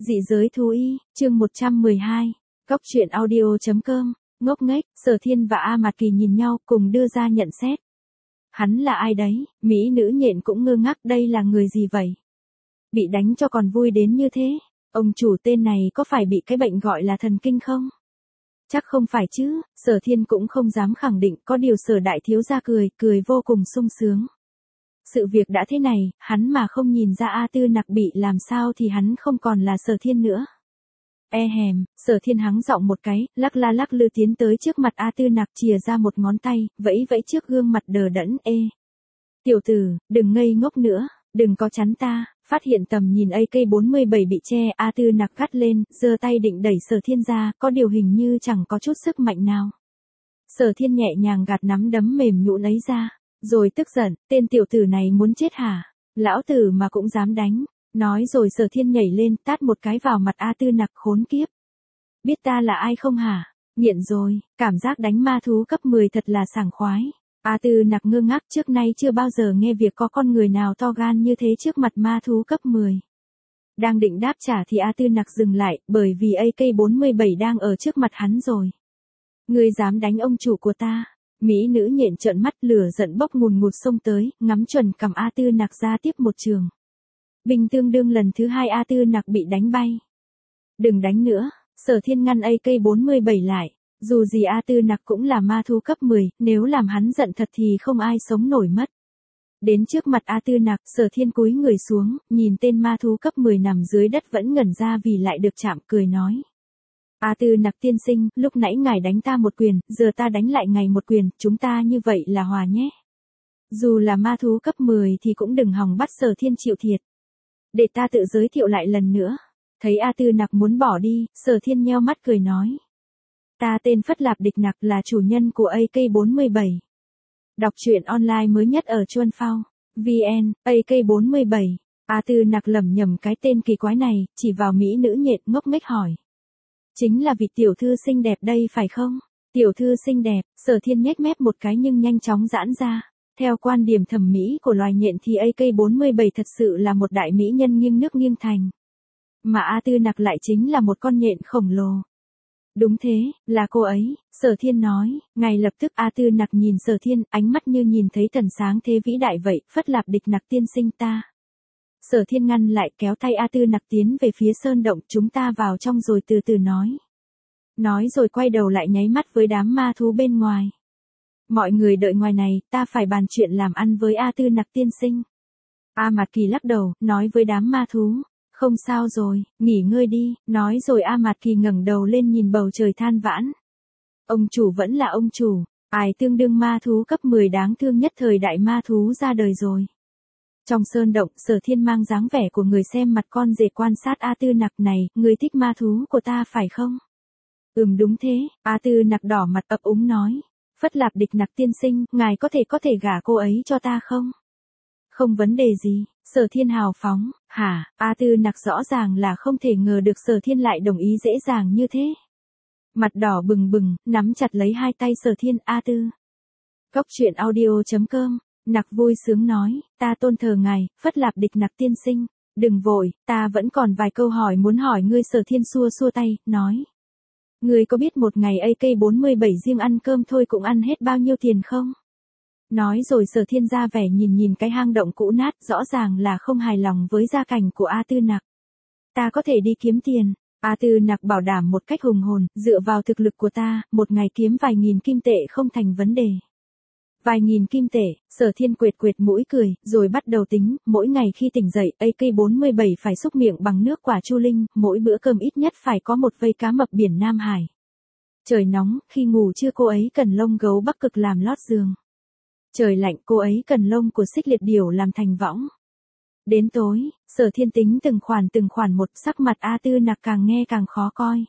Dị giới thú y, chương 112. Cóc truyện audio.com. Ngốc nghếch, Sở Thiên và A Mạt Kỳ nhìn nhau cùng đưa ra nhận xét. Hắn là ai đấy? Mỹ nữ nhện cũng ngơ ngác, đây là người gì vậy? Bị đánh cho còn vui đến như thế. Ông chủ tên này có phải bị cái bệnh gọi là thần kinh không? Chắc không phải chứ, Sở Thiên cũng không dám khẳng định, có điều Sở đại thiếu gia cười vô cùng sung sướng. Sự việc đã thế này, hắn mà không nhìn ra A Tư Nặc bị làm sao thì hắn không còn là Sở Thiên nữa. Sở Thiên hắng giọng một cái, lắc la lắc lư tiến tới trước mặt A Tư Nặc, chìa ra một ngón tay, vẫy vẫy trước gương mặt đờ đẫn. Tiểu tử, đừng ngây ngốc nữa, đừng có chắn ta. Phát hiện tầm nhìn AK-47 bị che, A Tư Nặc gắt lên, giơ tay định đẩy Sở Thiên ra, có điều hình như chẳng có chút sức mạnh nào. Sở Thiên nhẹ nhàng gạt nắm đấm mềm nhũn ấy ra, rồi tức giận, tên tiểu tử này muốn chết hả? Lão tử mà cũng dám đánh. Nói rồi Sở Thiên nhảy lên, tát một cái vào mặt A Tư Nặc, khốn kiếp. Biết ta là ai không hả? Nghiện rồi, cảm giác đánh ma thú cấp 10 thật là sảng khoái. A Tư Nặc ngơ ngác, trước nay chưa bao giờ nghe việc có con người nào to gan như thế trước mặt ma thú cấp 10. Đang định đáp trả thì A Tư Nặc dừng lại, bởi vì AK-47 đang ở trước mặt hắn rồi. Ngươi dám đánh ông chủ của ta? Mỹ nữ nhện trợn mắt, lửa giận bốc ngùn ngụt xông tới, ngắm chuẩn cầm A Tư Nặc ra tiếp một trường. Bình tương đương lần thứ hai A Tư Nặc bị đánh bay. Đừng đánh nữa, Sở Thiên ngăn AK-47 lại. Dù gì A Tư Nặc cũng là ma thú cấp 10, nếu làm hắn giận thật thì không ai sống nổi mất. Đến trước mặt A Tư Nặc, Sở Thiên cúi người xuống, nhìn tên ma thú cấp 10 nằm dưới đất vẫn ngẩn ra vì lại được chạm, cười nói. A Tư Nặc tiên sinh, lúc nãy ngài đánh ta một quyền, giờ ta đánh lại ngài một quyền, chúng ta như vậy là hòa nhé. Dù là ma thú cấp 10 thì cũng đừng hòng bắt Sở Thiên chịu thiệt. Để ta tự giới thiệu lại lần nữa. Thấy A Tư Nặc muốn bỏ đi, Sở Thiên nheo mắt cười nói. Ta tên Phất Lạp Địch Nặc, là chủ nhân của AK-47. Đọc truyện online mới nhất ở Chuân Phao. VN, AK-47. A Tư Nặc lẩm nhẩm cái tên kỳ quái này, chỉ vào mỹ nữ nhện, ngốc nghếch hỏi. Chính là vị tiểu thư xinh đẹp đây phải không? Tiểu thư xinh đẹp, Sở Thiên nhếch mép một cái nhưng nhanh chóng giãn ra. Theo quan điểm thẩm mỹ của loài nhện thì AK-47 thật sự là một đại mỹ nhân nghiêng nước nghiêng thành. Mà A Tư Nặc lại chính là một con nhện khổng lồ. Đúng thế, là cô ấy, Sở Thiên nói. Ngay lập tức A Tư Nặc nhìn Sở Thiên, ánh mắt như nhìn thấy thần sáng thế vĩ đại vậy. Phất Lạp Địch Nặc tiên sinh ta. Sở Thiên ngăn lại, kéo tay A Tư Nặc tiến về phía sơn động, chúng ta vào trong rồi từ từ nói. Nói rồi quay đầu lại nháy mắt với đám ma thú bên ngoài. Mọi người đợi ngoài này, ta phải bàn chuyện làm ăn với A Tư Nặc tiên sinh. A Mạt Kỳ lắc đầu, nói với đám ma thú. Không sao rồi, nghỉ ngơi đi, nói rồi A Mạt Kỳ ngẩng đầu lên nhìn bầu trời than vãn. Ông chủ vẫn là ông chủ, ai tương đương ma thú cấp 10 đáng thương nhất thời đại ma thú ra đời rồi. Trong sơn động, Sở Thiên mang dáng vẻ của người xem mặt con dê quan sát A Tư Nặc này, người thích ma thú của ta phải không? Đúng thế, A Tư Nặc đỏ mặt ấp úng nói. Phất Lạp Địch Nặc tiên sinh, ngài có thể gả cô ấy cho ta không? Không vấn đề gì, Sở Thiên hào phóng. Hả? A Tư Nặc rõ ràng là không thể ngờ được Sở Thiên lại đồng ý dễ dàng như thế. Mặt đỏ bừng bừng, nắm chặt lấy hai tay Sở Thiên. A Tư. Cóc truyện audio.com. Nặc vui sướng nói, ta tôn thờ ngài, Phất Lạp Địch Nặc tiên sinh. Đừng vội, ta vẫn còn vài câu hỏi muốn hỏi ngươi. Sở Thiên xua xua tay, nói. Ngươi có biết một ngày AK-47 riêng ăn cơm thôi cũng ăn hết bao nhiêu tiền không? Nói rồi Sở Thiên ra vẻ nhìn cái hang động cũ nát, rõ ràng là không hài lòng với gia cảnh của A Tư Nặc. Ta có thể đi kiếm tiền. A Tư Nặc bảo đảm một cách hùng hồn, dựa vào thực lực của ta, một ngày kiếm vài nghìn kim tệ không thành vấn đề. Vài nghìn kim tệ, Sở Thiên quệt mũi cười, rồi bắt đầu tính, mỗi ngày khi tỉnh dậy, AK-47 phải xúc miệng bằng nước quả chu linh, mỗi bữa cơm ít nhất phải có một vây cá mập biển Nam Hải. Trời nóng, khi ngủ trưa cô ấy cần lông gấu Bắc Cực làm lót giường. Trời lạnh, cô ấy cần lông của xích liệt điểu làm thành võng. Đến tối, Sở Thiên tính từng khoản một, sắc mặt A Tư Nặc càng nghe càng khó coi.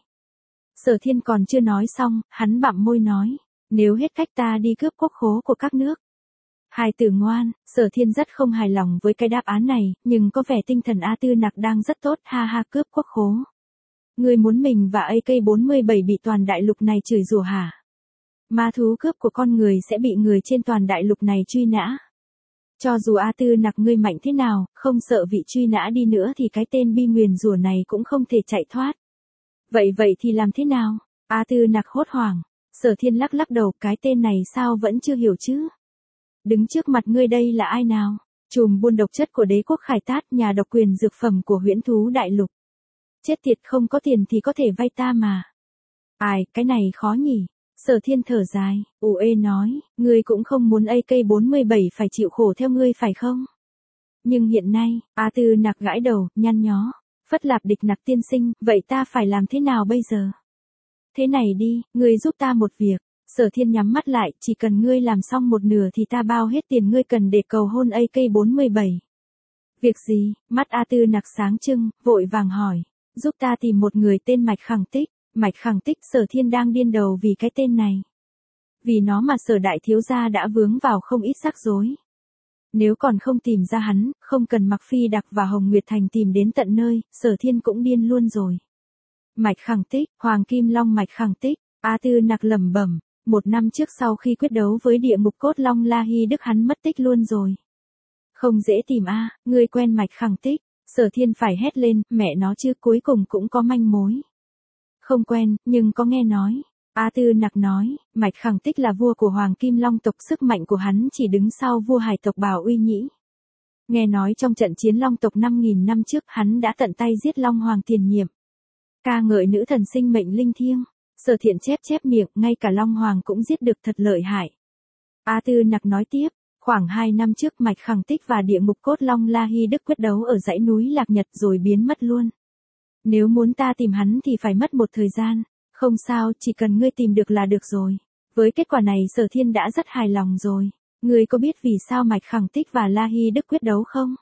Sở Thiên còn chưa nói xong, hắn bặm môi nói, nếu hết cách ta đi cướp quốc khố của các nước. Hai từ ngoan, Sở Thiên rất không hài lòng với cái đáp án này, nhưng có vẻ tinh thần A Tư Nặc đang rất tốt, ha ha, cướp quốc khố. Ngươi muốn mình và AK-47 bị toàn đại lục này chửi rủa hả? Ma thú cướp của con người sẽ bị người trên toàn đại lục này truy nã. Cho dù A Tư Nặc ngươi mạnh thế nào, không sợ vị truy nã đi nữa thì cái tên bi nguyền rủa này cũng không thể chạy thoát. Vậy thì làm thế nào? A Tư Nặc hốt hoảng. Sở Thiên lắc lắc đầu, cái tên này sao vẫn chưa hiểu chứ? Đứng trước mặt ngươi đây là ai nào? Trùm buôn độc chất của đế quốc Khải Tát, nhà độc quyền dược phẩm của huyễn thú đại lục. Chết tiệt, không có tiền thì có thể vay ta mà. Ai, cái này khó nhỉ? Sở Thiên thở dài, Uê nói, ngươi cũng không muốn AK-47 phải chịu khổ theo ngươi phải không? Nhưng hiện nay, A Tư Nặc gãi đầu, nhăn nhó. Phất Lạp Địch Nặc tiên sinh, vậy ta phải làm thế nào bây giờ? Thế này đi, ngươi giúp ta một việc. Sở Thiên nhắm mắt lại, chỉ cần ngươi làm xong một nửa thì ta bao hết tiền ngươi cần để cầu hôn AK-47. Việc gì? Mắt A Tư Nặc sáng trưng, vội vàng hỏi. Giúp ta tìm một người tên Mạch Khẳng Tích. Mạch Khẳng Tích. Sở Thiên đang điên đầu vì cái tên này. Vì nó mà Sở đại thiếu gia đã vướng vào không ít rắc rối. Nếu còn không tìm ra hắn, không cần Mạc Phi Đặc và Hồng Nguyệt Thành tìm đến tận nơi, Sở Thiên cũng điên luôn rồi. Mạch Khẳng Tích, Hoàng Kim Long Mạch Khẳng Tích. A Tư Nặc lẩm bẩm. 1 năm trước sau khi quyết đấu với địa ngục cốt long La Hy Đức hắn mất tích luôn rồi. Không dễ tìm a, ngươi quen Mạch Khẳng Tích. Sở Thiên phải hét lên, mẹ nó chứ, cuối cùng cũng có manh mối. Không quen, nhưng có nghe nói. A Tư Nặc nói, Mạch Khẳng Tích là vua của Hoàng Kim Long tộc, sức mạnh của hắn chỉ đứng sau vua hải tộc Bảo Uy Nhĩ. Nghe nói trong trận chiến Long tộc 5.000 năm trước hắn đã tận tay giết Long Hoàng Tiền Nhiệm. Ca ngợi nữ thần sinh mệnh linh thiêng. Sở Thiện chép miệng, ngay cả Long Hoàng cũng giết được, thật lợi hại. A Tư Nặc nói tiếp, khoảng 2 năm trước Mạch Khẳng Tích và địa ngục cốt long La Hy Đức quyết đấu ở dãy núi Lạc Nhật rồi biến mất luôn. Nếu muốn ta tìm hắn thì phải mất một thời gian. Không sao, chỉ cần ngươi tìm được là được rồi. Với kết quả này Sở Thiên đã rất hài lòng rồi. Ngươi có biết vì sao Mạch Khẳng Tích và La Hy Đức quyết đấu không?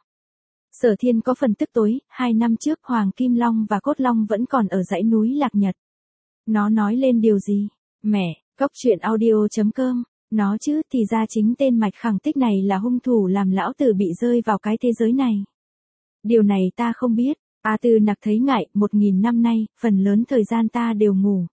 Sở Thiên có phần tức tối, 2 năm trước Hoàng Kim Long và Cốt Long vẫn còn ở dãy núi Lạc Nhật. Nó nói lên điều gì? Mẹ, cóc truyện audio.com. Nó chứ, thì ra chính tên Mạch Khẳng Tích này là hung thủ làm lão tử bị rơi vào cái thế giới này. Điều này ta không biết. A Tư Nặc thấy ngại, 1.000 năm nay, phần lớn thời gian ta đều ngủ.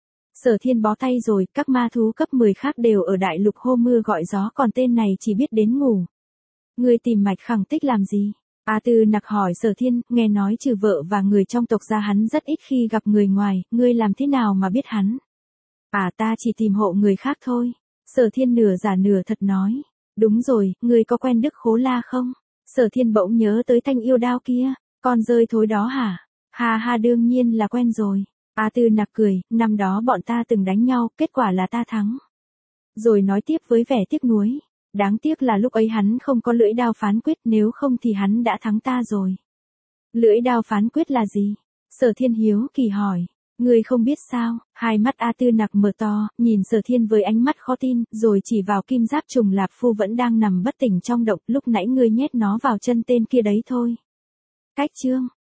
Sở Thiên bó tay rồi, các ma thú cấp 10 khác đều ở đại lục hô mưa gọi gió, còn tên này chỉ biết đến ngủ. Ngươi tìm Mạch Khẳng Tích làm gì? A Tư Nặc hỏi Sở Thiên, nghe nói trừ vợ và người trong tộc ra hắn rất ít khi gặp người ngoài, ngươi làm thế nào mà biết hắn? À, ta chỉ tìm hộ người khác thôi. Sở Thiên nửa giả nửa thật nói. Đúng rồi, ngươi có quen Đức Khố La không? Sở Thiên bỗng nhớ tới thanh yêu đao kia, con rơi thối đó hả? Ha ha, đương nhiên là quen rồi. A Tư Nặc cười, năm đó bọn ta từng đánh nhau, kết quả là ta thắng. Rồi nói tiếp với vẻ tiếc nuối. Đáng tiếc là lúc ấy hắn không có lưỡi đao phán quyết, nếu không thì hắn đã thắng ta rồi. Lưỡi đao phán quyết là gì? Sở Thiên hiếu kỳ hỏi. Ngươi không biết sao? Hai mắt A Tư Nặc mở to, nhìn Sở Thiên với ánh mắt khó tin, rồi chỉ vào kim giáp trùng Lạp Phu vẫn đang nằm bất tỉnh trong động, lúc nãy ngươi nhét nó vào chân tên kia đấy thôi. Cách chương